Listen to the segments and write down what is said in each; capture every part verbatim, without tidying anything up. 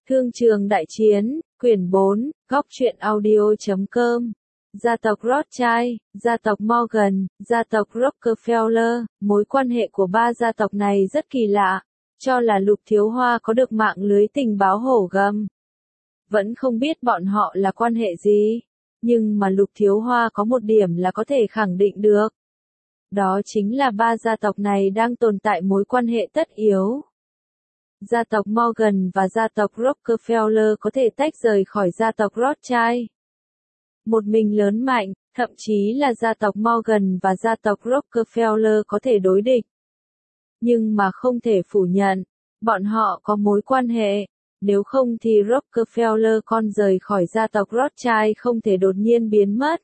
Thương trường đại chiến, quyển bốn, góc truyện audio.com. Gia tộc Rothschild, gia tộc Morgan, gia tộc Rockefeller, mối quan hệ của ba gia tộc này rất kỳ lạ, cho là Lục Thiếu Hoa có được mạng lưới tình báo hổ gầm. Vẫn không biết bọn họ là quan hệ gì, nhưng mà Lục Thiếu Hoa có một điểm là có thể khẳng định được. Đó chính là ba gia tộc này đang tồn tại mối quan hệ tất yếu. Gia tộc Morgan và gia tộc Rockefeller có thể tách rời khỏi gia tộc Rothschild. Một mình lớn mạnh, thậm chí là gia tộc Morgan và gia tộc Rockefeller có thể đối địch. Nhưng mà không thể phủ nhận, bọn họ có mối quan hệ, nếu không thì Rockefeller con rời khỏi gia tộc Rothschild không thể đột nhiên biến mất.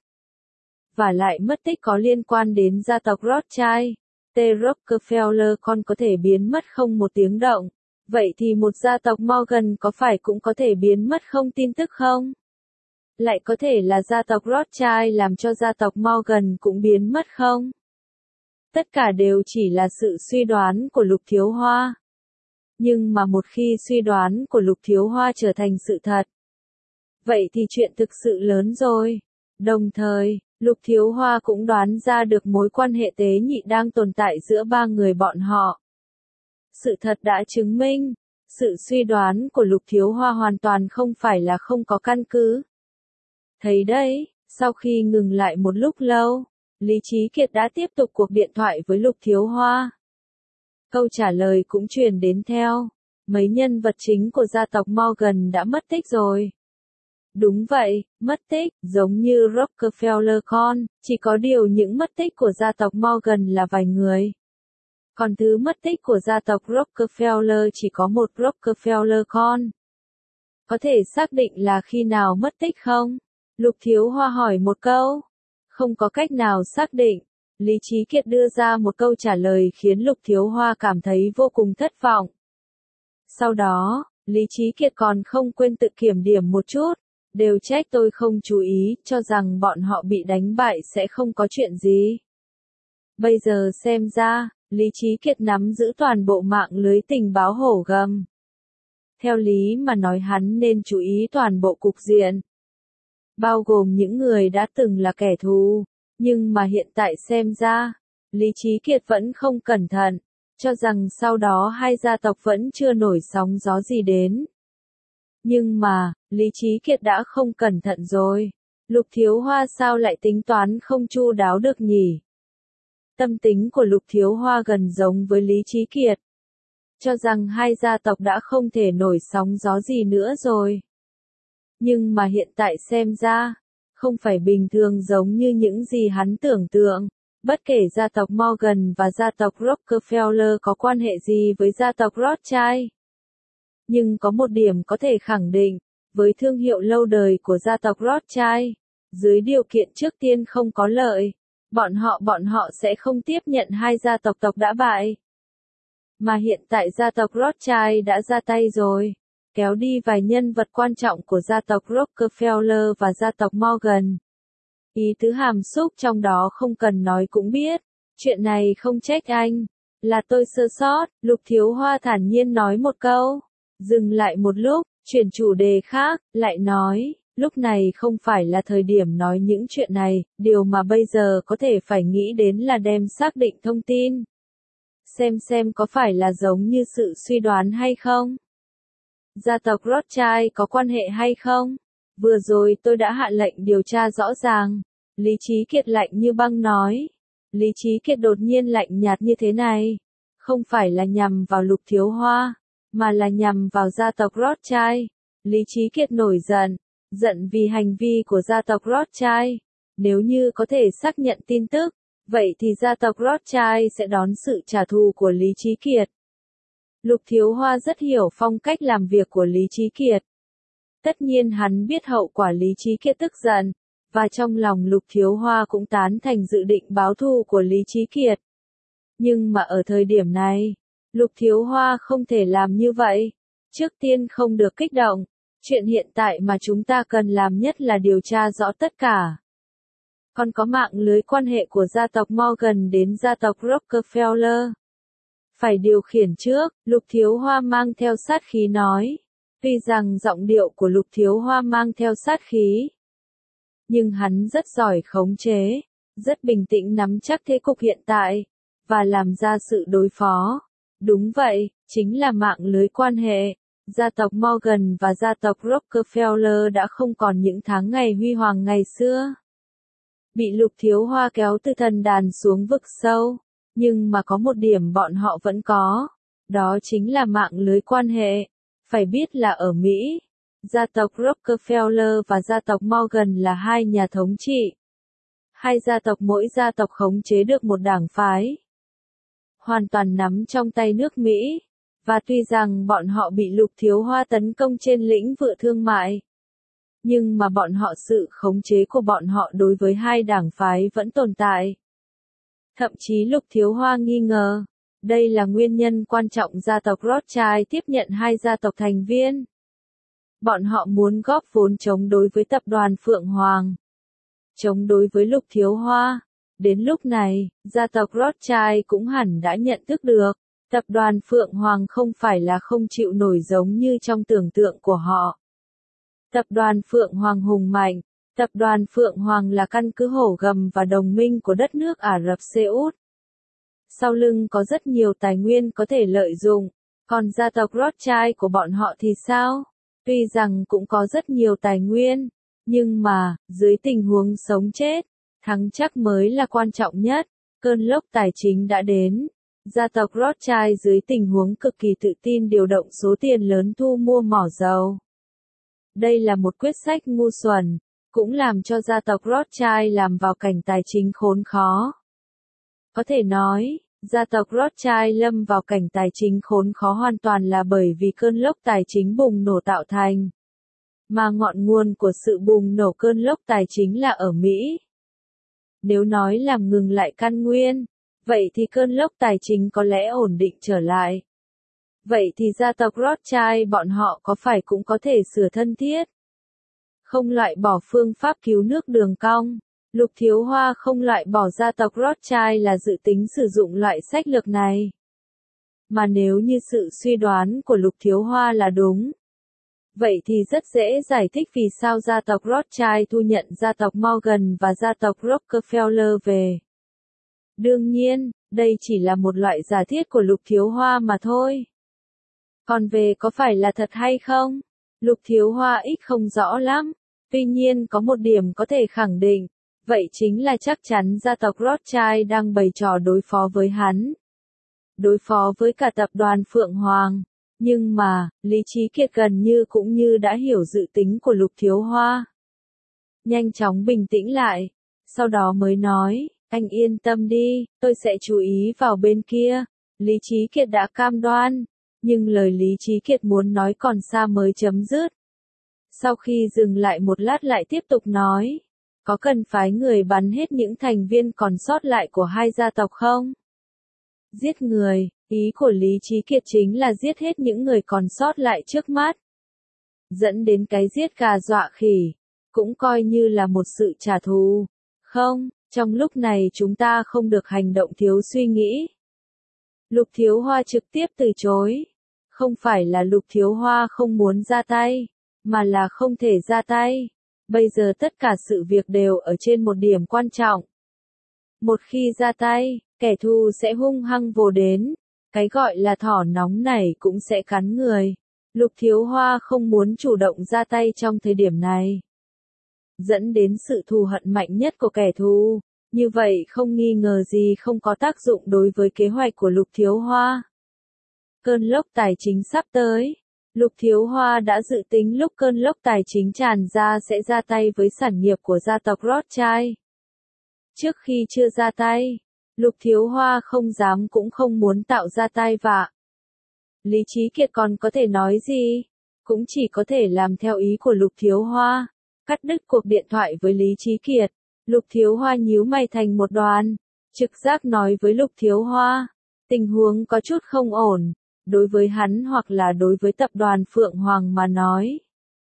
Và lại mất tích có liên quan đến gia tộc Rothschild, T Rockefeller con có thể biến mất không một tiếng động. Vậy thì một gia tộc Morgan có phải cũng có thể biến mất không tin tức không? Lại có thể là gia tộc Rothschild làm cho gia tộc Morgan cũng biến mất không? Tất cả đều chỉ là sự suy đoán của Lục Thiếu Hoa. Nhưng mà một khi suy đoán của Lục Thiếu Hoa trở thành sự thật, vậy thì chuyện thực sự lớn rồi. Đồng thời, Lục Thiếu Hoa cũng đoán ra được mối quan hệ tế nhị đang tồn tại giữa ba người bọn họ. Sự thật đã chứng minh, sự suy đoán của Lục Thiếu Hoa hoàn toàn không phải là không có căn cứ. Thấy đấy, sau khi ngừng lại một lúc lâu, Lý Chí Kiệt đã tiếp tục cuộc điện thoại với Lục Thiếu Hoa. Câu trả lời cũng truyền đến theo, mấy nhân vật chính của gia tộc Morgan đã mất tích rồi. Đúng vậy, mất tích, giống như Rockefeller con, chỉ có điều những mất tích của gia tộc Morgan là vài người. Còn thứ mất tích của gia tộc Rockefeller chỉ có một Rockefeller con. Có thể xác định là khi nào mất tích không? Lục Thiếu Hoa hỏi một câu. Không có cách nào xác định. Lý Chí Kiệt đưa ra một câu trả lời khiến Lục Thiếu Hoa cảm thấy vô cùng thất vọng. Sau đó, Lý Chí Kiệt còn không quên tự kiểm điểm một chút. Đều trách tôi không chú ý, cho rằng bọn họ bị đánh bại sẽ không có chuyện gì. Bây giờ xem ra, Lý Chí Kiệt nắm giữ toàn bộ mạng lưới tình báo hổ gầm. Theo lý mà nói hắn nên chú ý toàn bộ cục diện. Bao gồm những người đã từng là kẻ thù. Nhưng mà hiện tại xem ra, Lý Chí Kiệt vẫn không cẩn thận, cho rằng sau đó hai gia tộc vẫn chưa nổi sóng gió gì đến. Nhưng mà, Lý Chí Kiệt đã không cẩn thận rồi. Lục Thiếu Hoa sao lại tính toán không chu đáo được nhỉ? Tâm tính của Lục Thiếu Hoa gần giống với Lý Chí Kiệt. Cho rằng hai gia tộc đã không thể nổi sóng gió gì nữa rồi. Nhưng mà hiện tại xem ra, không phải bình thường giống như những gì hắn tưởng tượng. Bất kể gia tộc Morgan và gia tộc Rockefeller có quan hệ gì với gia tộc Rothschild. Nhưng có một điểm có thể khẳng định, với thương hiệu lâu đời của gia tộc Rothschild, dưới điều kiện trước tiên không có lợi, bọn họ bọn họ sẽ không tiếp nhận hai gia tộc tộc đã bại. Mà hiện tại gia tộc Rothschild đã ra tay rồi, kéo đi vài nhân vật quan trọng của gia tộc Rockefeller và gia tộc Morgan. Ý tứ hàm xúc trong đó không cần nói cũng biết, chuyện này không trách anh, là tôi sơ sót, Lục Thiếu Hoa thản nhiên nói một câu, dừng lại một lúc, chuyển chủ đề khác, lại nói, lúc này không phải là thời điểm nói những chuyện này, điều mà bây giờ có thể phải nghĩ đến là đem xác định thông tin. Xem xem có phải là giống như sự suy đoán hay không? Gia tộc Rothschild có quan hệ hay không? Vừa rồi tôi đã hạ lệnh điều tra rõ ràng. Lý Chí Kiệt lạnh như băng nói. Lý Chí Kiệt đột nhiên lạnh nhạt như thế này. Không phải là nhằm vào Lục Thiếu Hoa, mà là nhằm vào gia tộc Rothschild. Lý Chí Kiệt nổi giận. Giận vì hành vi của gia tộc Rothschild. Nếu như có thể xác nhận tin tức, vậy thì gia tộc Rothschild sẽ đón sự trả thù của Lý Chí Kiệt. Lục Thiếu Hoa rất hiểu phong cách làm việc của Lý Chí Kiệt. Tất nhiên hắn biết hậu quả Lý Chí Kiệt tức giận, và trong lòng Lục Thiếu Hoa cũng tán thành dự định báo thù của Lý Chí Kiệt. Nhưng mà ở thời điểm này, Lục Thiếu Hoa không thể làm như vậy. Trước tiên không được kích động, chuyện hiện tại mà chúng ta cần làm nhất là điều tra rõ tất cả. Còn có mạng lưới quan hệ của gia tộc Morgan đến gia tộc Rockefeller. Phải điều khiển trước, Lục Thiếu Hoa mang theo sát khí nói. Tuy rằng giọng điệu của Lục Thiếu Hoa mang theo sát khí, nhưng hắn rất giỏi khống chế, rất bình tĩnh nắm chắc thế cục hiện tại, và làm ra sự đối phó. Đúng vậy, chính là mạng lưới quan hệ. Gia tộc Morgan và gia tộc Rockefeller đã không còn những tháng ngày huy hoàng ngày xưa. Bị Lục Thiếu Hoa kéo từ thần đàn xuống vực sâu, nhưng mà có một điểm bọn họ vẫn có, đó chính là mạng lưới quan hệ. Phải biết là ở Mỹ, gia tộc Rockefeller và gia tộc Morgan là hai nhà thống trị. Hai gia tộc mỗi gia tộc khống chế được một đảng phái, hoàn toàn nắm trong tay nước Mỹ. Và tuy rằng bọn họ bị Lục Thiếu Hoa tấn công trên lĩnh vực thương mại, nhưng mà bọn họ sự khống chế của bọn họ đối với hai đảng phái vẫn tồn tại. Thậm chí Lục Thiếu Hoa nghi ngờ, đây là nguyên nhân quan trọng gia tộc Rothschild tiếp nhận hai gia tộc thành viên. Bọn họ muốn góp vốn chống đối với tập đoàn Phượng Hoàng, chống đối với Lục Thiếu Hoa. Đến lúc này, gia tộc Rothschild cũng hẳn đã nhận thức được, tập đoàn Phượng Hoàng không phải là không chịu nổi giống như trong tưởng tượng của họ. Tập đoàn Phượng Hoàng hùng mạnh, tập đoàn Phượng Hoàng là căn cứ hổ gầm và đồng minh của đất nước Ả Rập Xê Út. Sau lưng có rất nhiều tài nguyên có thể lợi dụng, còn gia tộc Rothschild của bọn họ thì sao? Tuy rằng cũng có rất nhiều tài nguyên, nhưng mà, dưới tình huống sống chết, thắng chắc mới là quan trọng nhất. Cơn lốc tài chính đã đến. Gia tộc Rothschild dưới tình huống cực kỳ tự tin điều động số tiền lớn thu mua mỏ dầu. Đây là một quyết sách ngu xuẩn, cũng làm cho gia tộc Rothschild làm vào cảnh tài chính khốn khó. Có thể nói, gia tộc Rothschild lâm vào cảnh tài chính khốn khó hoàn toàn là bởi vì cơn lốc tài chính bùng nổ tạo thành. Mà ngọn nguồn của sự bùng nổ cơn lốc tài chính là ở Mỹ. Nếu nói làm ngừng lại căn nguyên, vậy thì cơn lốc tài chính có lẽ ổn định trở lại. Vậy thì gia tộc Rothschild bọn họ có phải cũng có thể sửa thân thiết? Không loại bỏ phương pháp cứu nước đường cong. Lục Thiếu Hoa không loại bỏ gia tộc Rothschild là dự tính sử dụng loại sách lược này. Mà nếu như sự suy đoán của Lục Thiếu Hoa là đúng, vậy thì rất dễ giải thích vì sao gia tộc Rothschild thu nhận gia tộc Morgan và gia tộc Rockefeller về. Đương nhiên, đây chỉ là một loại giả thiết của Lục Thiếu Hoa mà thôi. Còn về có phải là thật hay không? Lục Thiếu Hoa ít không rõ lắm. Tuy nhiên có một điểm có thể khẳng định, vậy chính là chắc chắn gia tộc Rothschild đang bày trò đối phó với hắn. Đối phó với cả tập đoàn Phượng Hoàng. Nhưng mà, Lý Trí Kiệt gần như cũng như đã hiểu dự tính của Lục Thiếu Hoa. Nhanh chóng bình tĩnh lại, sau đó mới nói, anh yên tâm đi, tôi sẽ chú ý vào bên kia. Lý Trí Kiệt đã cam đoan, nhưng lời Lý Trí Kiệt muốn nói còn xa mới chấm dứt. Sau khi dừng lại một lát lại tiếp tục nói, có cần phái người bắn hết những thành viên còn sót lại của hai gia tộc không? Giết người, ý của Lý Trí Kiệt chính là giết hết những người còn sót lại trước mắt. Dẫn đến cái giết gà dọa khỉ, cũng coi như là một sự trả thù. Không, trong lúc này chúng ta không được hành động thiếu suy nghĩ. Lục Thiếu Hoa trực tiếp từ chối. Không phải là Lục Thiếu Hoa không muốn ra tay, mà là không thể ra tay. Bây giờ tất cả sự việc đều ở trên một điểm quan trọng. Một khi ra tay, kẻ thù sẽ hung hăng vồ đến. Cái gọi là thỏ nóng này cũng sẽ cắn người. Lục Thiếu Hoa không muốn chủ động ra tay trong thời điểm này. Dẫn đến sự thù hận mạnh nhất của kẻ thù. Như vậy không nghi ngờ gì không có tác dụng đối với kế hoạch của Lục Thiếu Hoa. Cơn lốc tài chính sắp tới. Lục Thiếu Hoa đã dự tính lúc cơn lốc tài chính tràn ra sẽ ra tay với sản nghiệp của gia tộc Rothschild. Trước khi chưa ra tay, Lục Thiếu Hoa không dám cũng không muốn tạo ra tai vạ. Lý Trí Kiệt còn có thể nói gì? Cũng chỉ có thể làm theo ý của Lục Thiếu Hoa. Cắt đứt cuộc điện thoại với Lý Trí Kiệt. Lục Thiếu Hoa nhíu mày thành một đoàn. Trực giác nói với Lục Thiếu Hoa. Tình huống có chút không ổn. Đối với hắn hoặc là đối với tập đoàn Phượng Hoàng mà nói.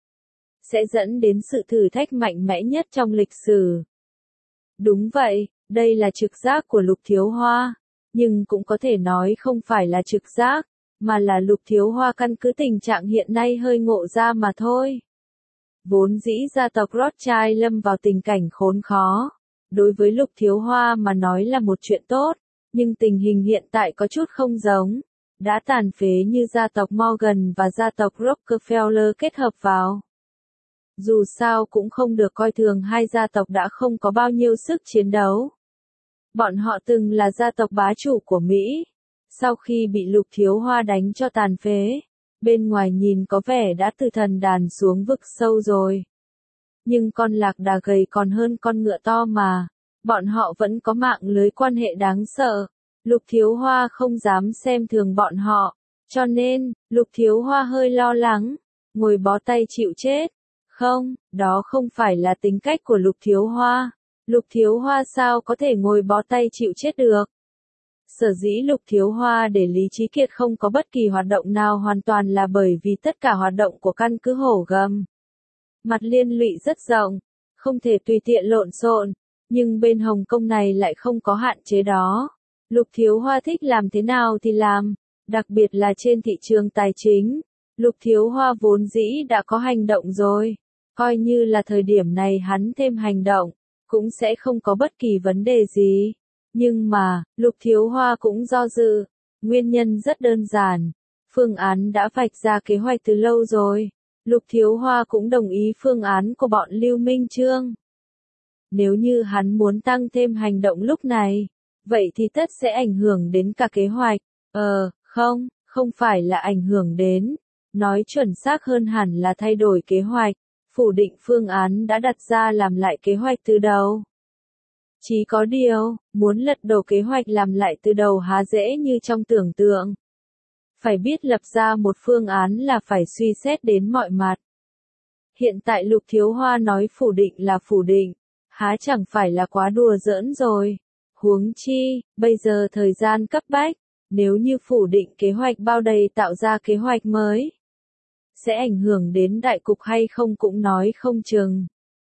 Sẽ dẫn đến sự thử thách mạnh mẽ nhất trong lịch sử. Đúng vậy, đây là trực giác của Lục Thiếu Hoa. Nhưng cũng có thể nói không phải là trực giác. mà là Lục Thiếu Hoa căn cứ tình trạng hiện nay hơi ngộ ra mà thôi. Vốn dĩ gia tộc Rothschild lâm vào tình cảnh khốn khó. Đối với Lục Thiếu Hoa mà nói là một chuyện tốt, nhưng tình hình hiện tại có chút không giống. Đã tàn phế như gia tộc Morgan và gia tộc Rockefeller kết hợp vào. Dù sao cũng không được coi thường hai gia tộc đã không có bao nhiêu sức chiến đấu. Bọn họ từng là gia tộc bá chủ của Mỹ. Sau khi bị Lục Thiếu Hoa đánh cho tàn phế, bên ngoài nhìn có vẻ đã từ thần đàn xuống vực sâu rồi. Nhưng con lạc đà gầy còn hơn con ngựa to mà, bọn họ vẫn có mạng lưới quan hệ đáng sợ. Lục Thiếu Hoa không dám xem thường bọn họ, cho nên, Lục Thiếu Hoa hơi lo lắng, ngồi bó tay chịu chết. Không, đó không phải là tính cách của Lục Thiếu Hoa. Lục Thiếu Hoa sao có thể ngồi bó tay chịu chết được? Sở dĩ Lục Thiếu Hoa để Lý Chí Kiệt không có bất kỳ hoạt động nào hoàn toàn là bởi vì tất cả hoạt động của căn cứ Hổ Gầm Mặt liên lụy rất rộng, không thể tùy tiện lộn xộn, nhưng bên Hồng Kông này lại không có hạn chế đó. Lục Thiếu Hoa thích làm thế nào thì làm, đặc biệt là trên thị trường tài chính. Lục Thiếu Hoa vốn dĩ đã có hành động rồi, coi như là thời điểm này hắn thêm hành động, cũng sẽ không có bất kỳ vấn đề gì. Nhưng mà, Lục Thiếu Hoa cũng do dự, nguyên nhân rất đơn giản, phương án đã vạch ra kế hoạch từ lâu rồi. Lục Thiếu Hoa cũng đồng ý phương án của bọn Lưu Minh Chương. Nếu như hắn muốn tăng thêm hành động lúc này, vậy thì tất sẽ ảnh hưởng đến cả kế hoạch. Ờ, không, không phải là ảnh hưởng đến, nói chuẩn xác hơn hẳn là thay đổi kế hoạch, phủ định phương án đã đặt ra làm lại kế hoạch từ đầu. Chỉ có điều, muốn lật đổ kế hoạch làm lại từ đầu há dễ như trong tưởng tượng. Phải biết lập ra một phương án là phải suy xét đến mọi mặt. Hiện tại Lục Thiếu Hoa nói phủ định là phủ định, há chẳng phải là quá đùa giỡn rồi. Huống chi, bây giờ thời gian cấp bách, nếu như phủ định kế hoạch bao đầy tạo ra kế hoạch mới, sẽ ảnh hưởng đến đại cục hay không cũng nói không chừng.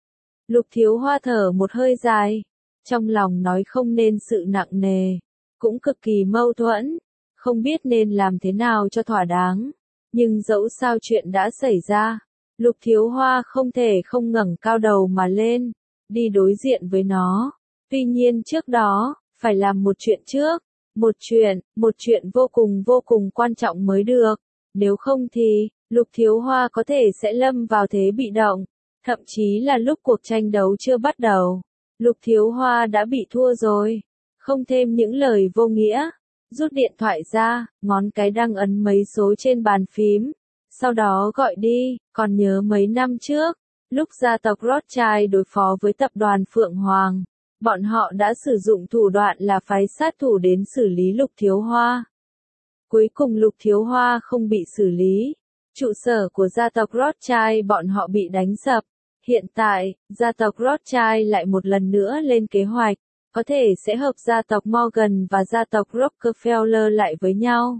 Lục Thiếu Hoa thở một hơi dài, trong lòng nói không nên sự nặng nề, cũng cực kỳ mâu thuẫn, không biết nên làm thế nào cho thỏa đáng. Nhưng dẫu sao chuyện đã xảy ra, Lục Thiếu Hoa không thể không ngẩng cao đầu mà lên, đi đối diện với nó. Tuy nhiên trước đó, phải làm một chuyện trước, một chuyện, một chuyện vô cùng vô cùng quan trọng mới được, nếu không thì, Lục Thiếu Hoa có thể sẽ lâm vào thế bị động, thậm chí là lúc cuộc tranh đấu chưa bắt đầu, Lục Thiếu Hoa đã bị thua rồi, không thêm những lời vô nghĩa, rút điện thoại ra, ngón cái đang ấn mấy số trên bàn phím, sau đó gọi đi, còn nhớ mấy năm trước, lúc gia tộc Rothschild đối phó với tập đoàn Phượng Hoàng. Bọn họ đã sử dụng thủ đoạn là phái sát thủ đến xử lý Lục Thiếu Hoa. Cuối cùng Lục Thiếu Hoa không bị xử lý. Trụ sở của gia tộc Rothschild bọn họ bị đánh sập. Hiện tại, gia tộc Rothschild lại một lần nữa lên kế hoạch, có thể sẽ hợp gia tộc Morgan và gia tộc Rockefeller lại với nhau.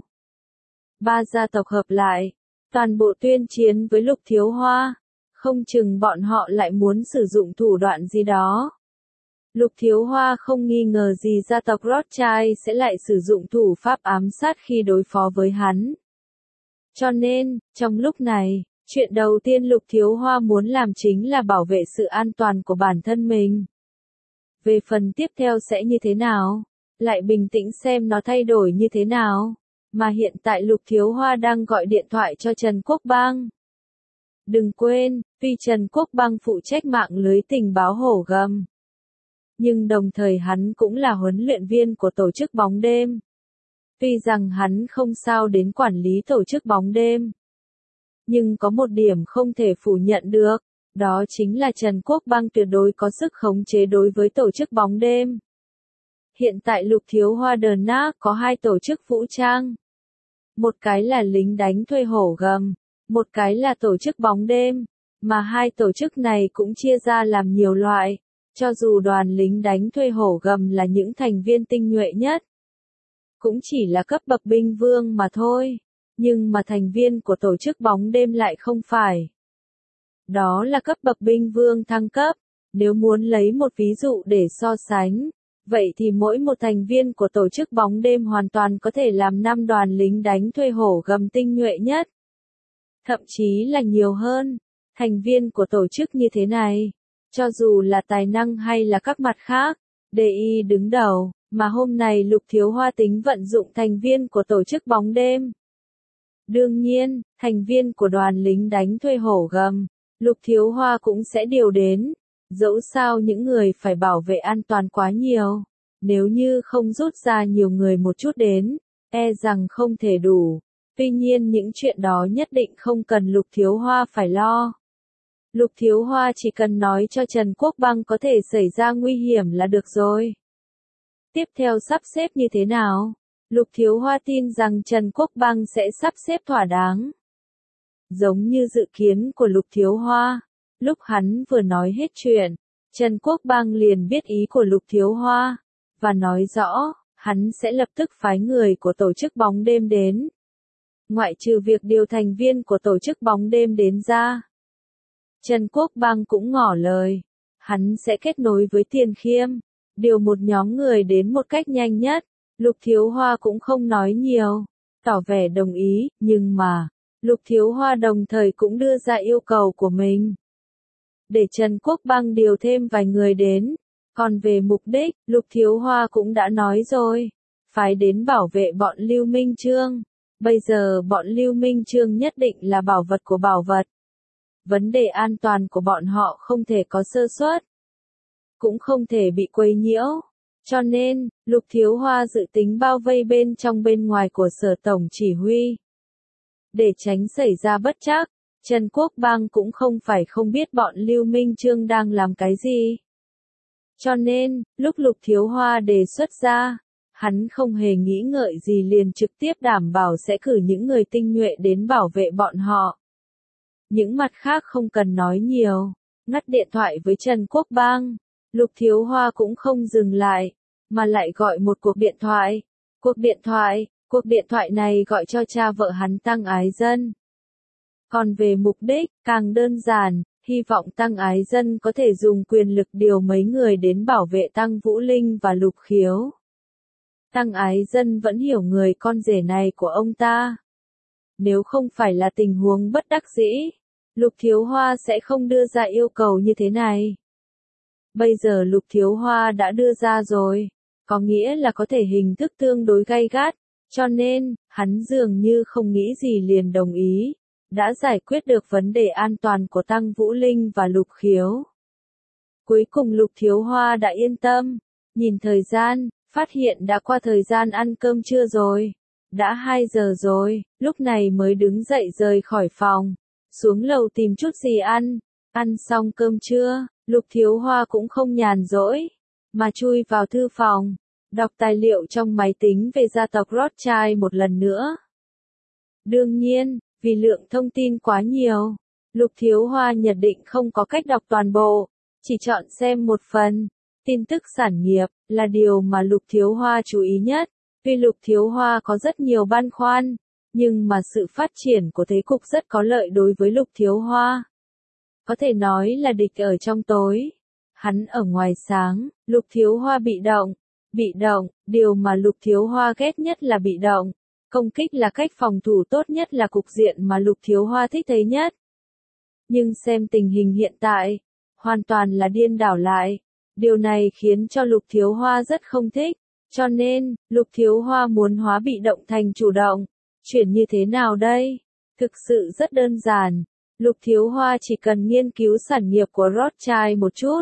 Ba gia tộc hợp lại, toàn bộ tuyên chiến với Lục Thiếu Hoa. Không chừng bọn họ lại muốn sử dụng thủ đoạn gì đó. Lục Thiếu Hoa không nghi ngờ gì gia tộc Rothschild sẽ lại sử dụng thủ pháp ám sát khi đối phó với hắn. Cho nên, trong lúc này, chuyện đầu tiên Lục Thiếu Hoa muốn làm chính là bảo vệ sự an toàn của bản thân mình. Về phần tiếp theo sẽ như thế nào, lại bình tĩnh xem nó thay đổi như thế nào, mà hiện tại Lục Thiếu Hoa đang gọi điện thoại cho Trần Quốc Bang. Đừng quên, tuy Trần Quốc Bang phụ trách mạng lưới tình báo Hổ Gầm, nhưng đồng thời hắn cũng là huấn luyện viên của tổ chức bóng đêm. Tuy rằng hắn không sao đến quản lý tổ chức bóng đêm, nhưng có một điểm không thể phủ nhận được, đó chính là Trần Quốc Bang tuyệt đối có sức khống chế đối với tổ chức bóng đêm. Hiện tại Lục Thiếu Hoa Đờn Nác có hai tổ chức vũ trang. Một cái là lính đánh thuê Hổ Gầm, một cái là tổ chức bóng đêm, mà hai tổ chức này cũng chia ra làm nhiều loại. Cho dù đoàn lính đánh thuê Hổ Gầm là những thành viên tinh nhuệ nhất, cũng chỉ là cấp bậc binh vương mà thôi, nhưng mà thành viên của tổ chức bóng đêm lại không phải. Đó là cấp bậc binh vương thăng cấp, nếu muốn lấy một ví dụ để so sánh, Vậy thì mỗi một thành viên của tổ chức bóng đêm hoàn toàn có thể làm năm đoàn lính đánh thuê hổ gầm tinh nhuệ nhất. Thậm chí là nhiều hơn. Thành viên của tổ chức như thế này, cho dù là tài năng hay là các mặt khác, đê i đứng đầu, mà hôm nay Lục Thiếu Hoa tính vận dụng thành viên của tổ chức bóng đêm. Đương nhiên, thành viên của đoàn lính đánh thuê hổ gầm, Lục Thiếu Hoa cũng sẽ điều đến. Dẫu sao những người phải bảo vệ an toàn quá nhiều, nếu như không rút ra nhiều người một chút đến, e rằng không thể đủ. Tuy nhiên những chuyện đó nhất định không cần Lục Thiếu Hoa phải lo. Lục Thiếu Hoa chỉ cần nói cho Trần Quốc Băng có thể xảy ra nguy hiểm là được rồi. Tiếp theo sắp xếp như thế nào? Lục Thiếu Hoa tin rằng Trần Quốc Băng sẽ sắp xếp thỏa đáng. Giống như dự kiến của Lục Thiếu Hoa, lúc hắn vừa nói hết chuyện, Trần Quốc Băng liền biết ý của Lục Thiếu Hoa, và nói rõ, hắn sẽ lập tức phái người của tổ chức bóng đêm đến. Ngoại trừ việc điều thành viên của tổ chức bóng đêm đến ra, Trần Quốc Băng cũng ngỏ lời, hắn sẽ kết nối với Tiền Khiêm, điều một nhóm người đến một cách nhanh nhất. Lục Thiếu Hoa cũng không nói nhiều, tỏ vẻ đồng ý, nhưng mà, Lục Thiếu Hoa đồng thời cũng đưa ra yêu cầu của mình. Để Trần Quốc Băng điều thêm vài người đến, còn về mục đích, Lục Thiếu Hoa cũng đã nói rồi, phái đến bảo vệ bọn Lưu Minh Chương. Bây giờ bọn Lưu Minh Chương nhất định là bảo vật của bảo vật. Vấn đề an toàn của bọn họ không thể có sơ suất, cũng không thể bị quấy nhiễu. Cho nên, Lục Thiếu Hoa dự tính bao vây bên trong bên ngoài của sở tổng chỉ huy. Để tránh xảy ra bất trắc, Trần Quốc Băng cũng không phải không biết bọn Lưu Minh Chương đang làm cái gì. Cho nên, lúc Lục Thiếu Hoa đề xuất ra, hắn không hề nghĩ ngợi gì liền trực tiếp đảm bảo sẽ cử những người tinh nhuệ đến bảo vệ bọn họ. Những mặt khác không cần nói nhiều, ngắt điện thoại với Trần Quốc Băng, Lục Thiếu Hoa cũng không dừng lại, mà lại gọi một cuộc điện thoại. Cuộc điện thoại, cuộc điện thoại này gọi cho cha vợ hắn Tăng Ái Dân. Còn về mục đích, càng đơn giản, hy vọng Tăng Ái Dân có thể dùng quyền lực điều mấy người đến bảo vệ Tăng Vũ Linh và Lục Khiếu. Tăng Ái Dân vẫn hiểu người con rể này của ông ta. Nếu không phải là tình huống bất đắc dĩ, Lục Thiếu Hoa sẽ không đưa ra yêu cầu như thế này. Bây giờ Lục Thiếu Hoa đã đưa ra rồi, có nghĩa là có thể hình thức tương đối gay gắt, cho nên, hắn dường như không nghĩ gì liền đồng ý, đã giải quyết được vấn đề an toàn của Tăng Vũ Linh và Lục Khiếu. Cuối cùng Lục Thiếu Hoa đã yên tâm, nhìn thời gian, phát hiện đã qua thời gian ăn cơm trưa rồi, đã hai giờ rồi, lúc này mới đứng dậy rời khỏi phòng, xuống lầu tìm chút gì ăn, ăn xong cơm trưa. Lục Thiếu Hoa cũng không nhàn rỗi, mà chui vào thư phòng, đọc tài liệu trong máy tính về gia tộc Rothschild một lần nữa. Đương nhiên, vì lượng thông tin quá nhiều, Lục Thiếu Hoa nhận định không có cách đọc toàn bộ, chỉ chọn xem một phần. Tin tức sản nghiệp là điều mà Lục Thiếu Hoa chú ý nhất, tuy Lục Thiếu Hoa có rất nhiều băn khoăn, nhưng mà sự phát triển của thế cục rất có lợi đối với Lục Thiếu Hoa. Có thể nói là địch ở trong tối, hắn ở ngoài sáng. Lục Thiếu Hoa bị động, bị động, điều mà Lục Thiếu Hoa ghét nhất là bị động, công kích là cách phòng thủ tốt nhất là cục diện mà Lục Thiếu Hoa thích thấy nhất. Nhưng xem tình hình hiện tại, hoàn toàn là điên đảo lại, điều này khiến cho Lục Thiếu Hoa rất không thích, cho nên, Lục Thiếu Hoa muốn hóa bị động thành chủ động, chuyển như thế nào đây? Thực sự rất đơn giản. Lục Thiếu Hoa chỉ cần nghiên cứu sản nghiệp của Rothschild một chút,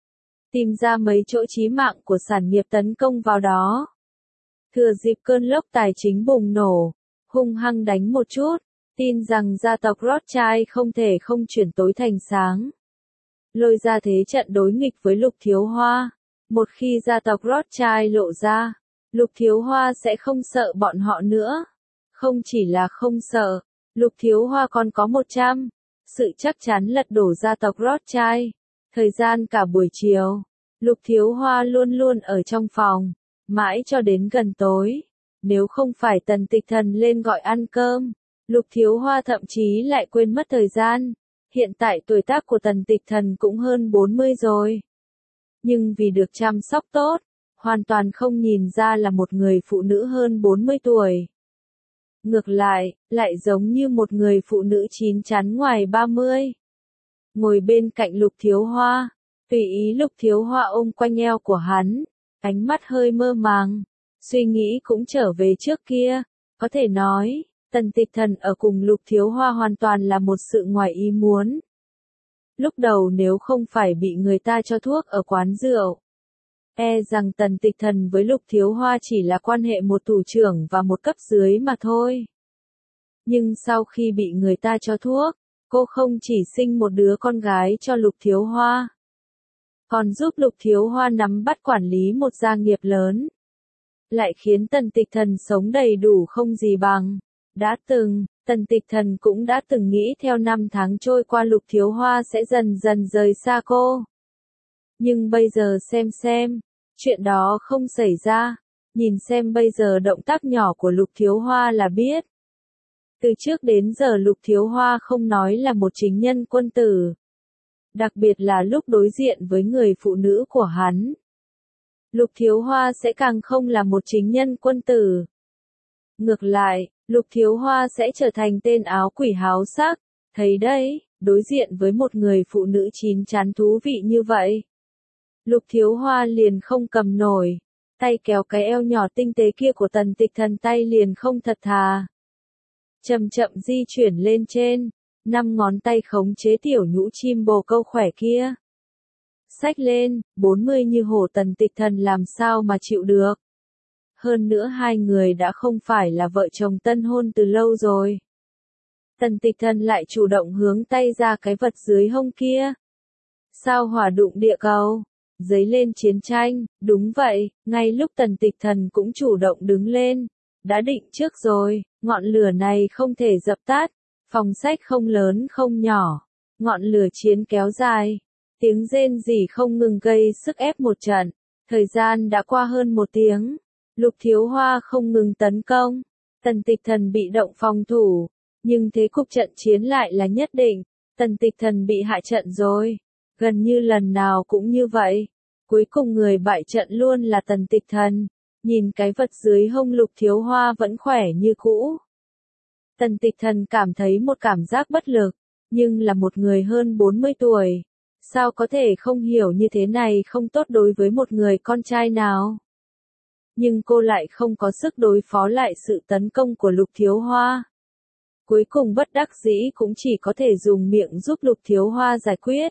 tìm ra mấy chỗ chí mạng của sản nghiệp tấn công vào đó. Thừa dịp cơn lốc tài chính bùng nổ, hung hăng đánh một chút, tin rằng gia tộc Rothschild không thể không chuyển tối thành sáng. Lôi ra thế trận đối nghịch với Lục Thiếu Hoa. Một khi gia tộc Rothschild lộ ra, Lục Thiếu Hoa sẽ không sợ bọn họ nữa. Không chỉ là không sợ, Lục Thiếu Hoa còn có một trăm sự chắc chắn lật đổ gia tộc Rothschild. Thời gian cả buổi chiều, Lục Thiếu Hoa luôn luôn ở trong phòng, mãi cho đến gần tối. Nếu không phải Tần Tịch Thần lên gọi ăn cơm, Lục Thiếu Hoa thậm chí lại quên mất thời gian. Hiện tại tuổi tác của Tần Tịch Thần cũng hơn bốn mươi rồi. Nhưng vì được chăm sóc tốt, hoàn toàn không nhìn ra là một người phụ nữ hơn bốn mươi tuổi. Ngược lại, lại giống như một người phụ nữ chín chắn ngoài ba mươi. Ngồi bên cạnh Lục Thiếu Hoa, tùy ý Lục Thiếu Hoa ôm quanh eo của hắn, ánh mắt hơi mơ màng, suy nghĩ cũng trở về trước kia, có thể nói, Tần Tịch Thần ở cùng Lục Thiếu Hoa hoàn toàn là một sự ngoài ý muốn. Lúc đầu nếu không phải bị người ta cho thuốc ở quán rượu, e rằng Tần Tịch Thần với Lục Thiếu Hoa chỉ là quan hệ một thủ trưởng và một cấp dưới mà thôi. Nhưng sau khi bị người ta cho thuốc, cô không chỉ sinh một đứa con gái cho Lục Thiếu Hoa, còn giúp Lục Thiếu Hoa nắm bắt quản lý một gia nghiệp lớn, lại khiến Tần Tịch Thần sống đầy đủ không gì bằng. Đã từng, Tần Tịch Thần cũng đã từng nghĩ theo năm tháng trôi qua Lục Thiếu Hoa sẽ dần dần rời xa cô. Nhưng bây giờ xem xem, chuyện đó không xảy ra, nhìn xem bây giờ động tác nhỏ của Lục Thiếu Hoa là biết. Từ trước đến giờ Lục Thiếu Hoa không nói là một chính nhân quân tử. Đặc biệt là lúc đối diện với người phụ nữ của hắn. Lục Thiếu Hoa sẽ càng không là một chính nhân quân tử. Ngược lại, Lục Thiếu Hoa sẽ trở thành tên áo quỷ háo sắc. Thấy đấy, đối diện với một người phụ nữ chín chắn thú vị như vậy. Lục Thiếu Hoa liền không cầm nổi. Tay kéo cái eo nhỏ tinh tế kia của Tần Tịch Thần, tay liền không thật thà. Chậm chậm di chuyển lên trên, năm ngón tay khống chế tiểu nhũ chim bồ câu khỏe kia. Xách lên, bốn mươi như hổ Tần Tịch Thần làm sao mà chịu được. Hơn nữa hai người đã không phải là vợ chồng tân hôn từ lâu rồi. Tần Tịch Thần lại chủ động hướng tay ra cái vật dưới hông kia. Sao hỏa đụng địa cầu, dấy lên chiến tranh, đúng vậy, ngay lúc Tần Tịch Thần cũng chủ động đứng lên. Đã định trước rồi, ngọn lửa này không thể dập tắt, phòng sách không lớn không nhỏ, ngọn lửa chiến kéo dài, tiếng rên rỉ không ngừng gây sức ép một trận, thời gian đã qua hơn một tiếng, Lục Thiếu Hoa không ngừng tấn công, Tần Tịch Thần bị động phòng thủ, nhưng thế cục trận chiến lại là nhất định, Tần Tịch Thần bị hại trận rồi, gần như lần nào cũng như vậy, cuối cùng người bại trận luôn là Tần Tịch Thần. Nhìn cái vật dưới hông Lục Thiếu Hoa vẫn khỏe như cũ. Tần Tịch Thần cảm thấy một cảm giác bất lực, nhưng là một người hơn bốn mươi tuổi. Sao có thể không hiểu như thế này không tốt đối với một người con trai nào. Nhưng cô lại không có sức đối phó lại sự tấn công của Lục Thiếu Hoa. Cuối cùng bất đắc dĩ cũng chỉ có thể dùng miệng giúp Lục Thiếu Hoa giải quyết.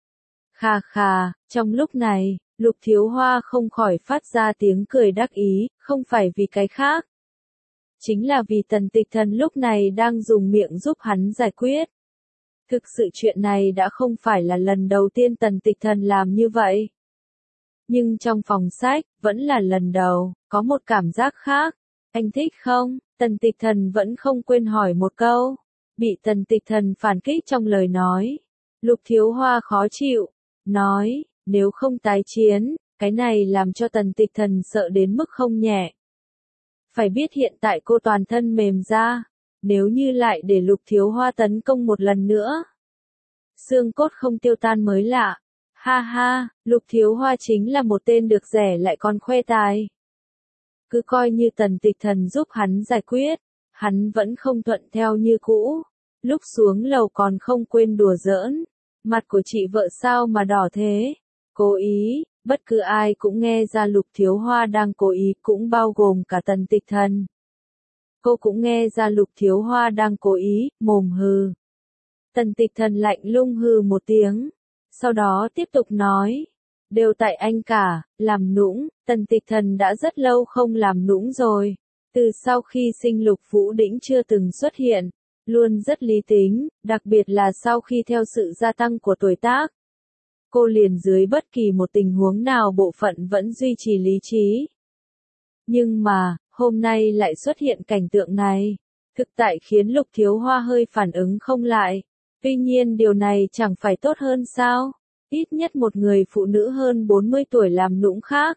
Khà khà, trong lúc này, Lục Thiếu Hoa không khỏi phát ra tiếng cười đắc ý, không phải vì cái khác. Chính là vì Tần Tịch Thần lúc này đang dùng miệng giúp hắn giải quyết. Thực sự chuyện này đã không phải là lần đầu tiên Tần Tịch Thần làm như vậy. Nhưng trong phòng sách, vẫn là lần đầu, có một cảm giác khác. Anh thích không? Tần Tịch Thần vẫn không quên hỏi một câu. Bị Tần Tịch Thần phản kích trong lời nói. Lục Thiếu Hoa khó chịu, nói. Nếu không tái chiến, cái này làm cho Tần Tịch Thần sợ đến mức không nhẹ. Phải biết hiện tại cô toàn thân mềm ra, nếu như lại để Lục Thiếu Hoa tấn công một lần nữa, xương cốt không tiêu tan mới lạ. Ha ha, Lục Thiếu Hoa chính là một tên được rẻ lại còn khoe tài. Cứ coi như Tần Tịch Thần giúp hắn giải quyết, hắn vẫn không thuận theo như cũ. Lúc xuống lầu còn không quên đùa giỡn, mặt của chị vợ sao mà đỏ thế? Cố ý, bất cứ ai cũng nghe ra Lục Thiếu Hoa đang cố ý, cũng bao gồm cả Tần Tịch Thần. Cô cũng nghe ra Lục Thiếu Hoa đang cố ý, mồm hừ. Tần Tịch Thần lạnh lùng hừ một tiếng, sau đó tiếp tục nói, đều tại anh cả, làm nũng, Tần Tịch Thần đã rất lâu không làm nũng rồi, từ sau khi sinh Lục Vũ Đĩnh chưa từng xuất hiện, luôn rất lý tính, đặc biệt là sau khi theo sự gia tăng của tuổi tác. Cô liền dưới bất kỳ một tình huống nào bộ phận vẫn duy trì lý trí. Nhưng mà, hôm nay lại xuất hiện cảnh tượng này. Thực tại khiến Lục Thiếu Hoa hơi phản ứng không lại. Tuy nhiên điều này chẳng phải tốt hơn sao? Ít nhất một người phụ nữ hơn bốn mươi tuổi làm nũng khác.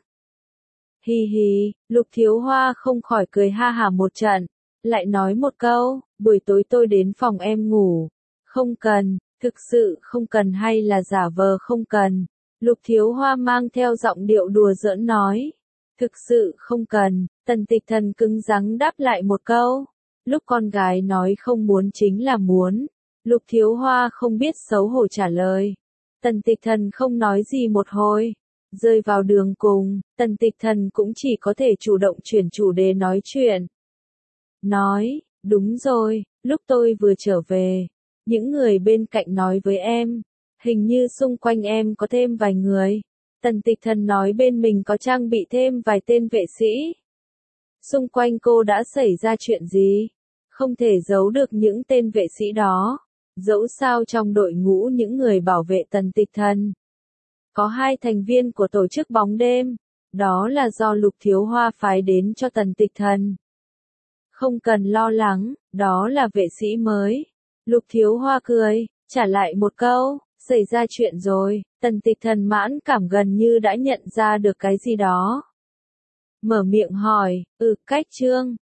Hi hi, Lục Thiếu Hoa không khỏi cười ha hả một trận. Lại nói một câu, buổi tối tôi đến phòng em ngủ. Không cần. Thực sự không cần hay là giả vờ không cần? Lục Thiếu Hoa mang theo giọng điệu đùa giỡn nói. Thực sự không cần, Tần Tịch Thần cứng rắn đáp lại một câu. Lúc con gái nói không muốn chính là muốn. Lục Thiếu Hoa không biết xấu hổ trả lời. Tần Tịch Thần không nói gì một hồi. Rơi vào đường cùng, Tần Tịch Thần cũng chỉ có thể chủ động chuyển chủ đề nói chuyện. Nói, đúng rồi, lúc tôi vừa trở về, những người bên cạnh nói với em, hình như xung quanh em có thêm vài người. Tần Tịch Thần nói bên mình có trang bị thêm vài tên vệ sĩ. Xung quanh cô đã xảy ra chuyện gì? Không thể giấu được những tên vệ sĩ đó. Dẫu sao trong đội ngũ những người bảo vệ Tần Tịch Thần, có hai thành viên của tổ chức bóng đêm. Đó là do Lục Thiếu Hoa phái đến cho Tần Tịch Thần. Không cần lo lắng, đó là vệ sĩ mới. Lục Thiếu Hoa cười, trả lại một câu, xảy ra chuyện rồi. Tần Tịch Thần mãn cảm gần như đã nhận ra được cái gì đó. Mở miệng hỏi, ừ, cách Trương,